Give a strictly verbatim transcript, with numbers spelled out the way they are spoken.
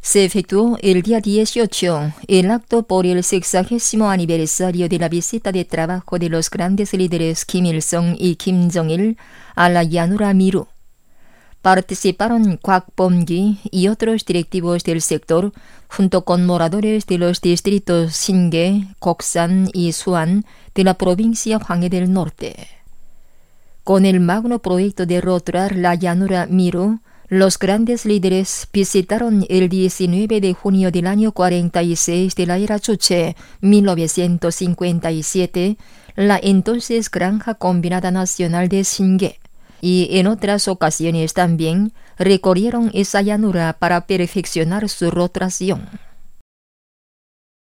se efectuó el día dieciocho el acto por el sexagésimo aniversario de la visita de trabajo de los grandes líderes Kim Il-sung y Kim Jong-il a la llanura Miru. Participaron Kwak Bom-gi y otros directivos del sector, junto con moradores de los distritos Singe, Goksan y Suan de la provincia Hwanghae del Norte. Con el magno proyecto de roturar la llanura Miru, los grandes líderes visitaron el diecinueve de junio del año cuarenta y seis de la era Juche, mil novecientos cincuenta y siete, la entonces Granja Combinada Nacional de Singe, y en otras ocasiones también recorrieron esa llanura para perfeccionar su roturación.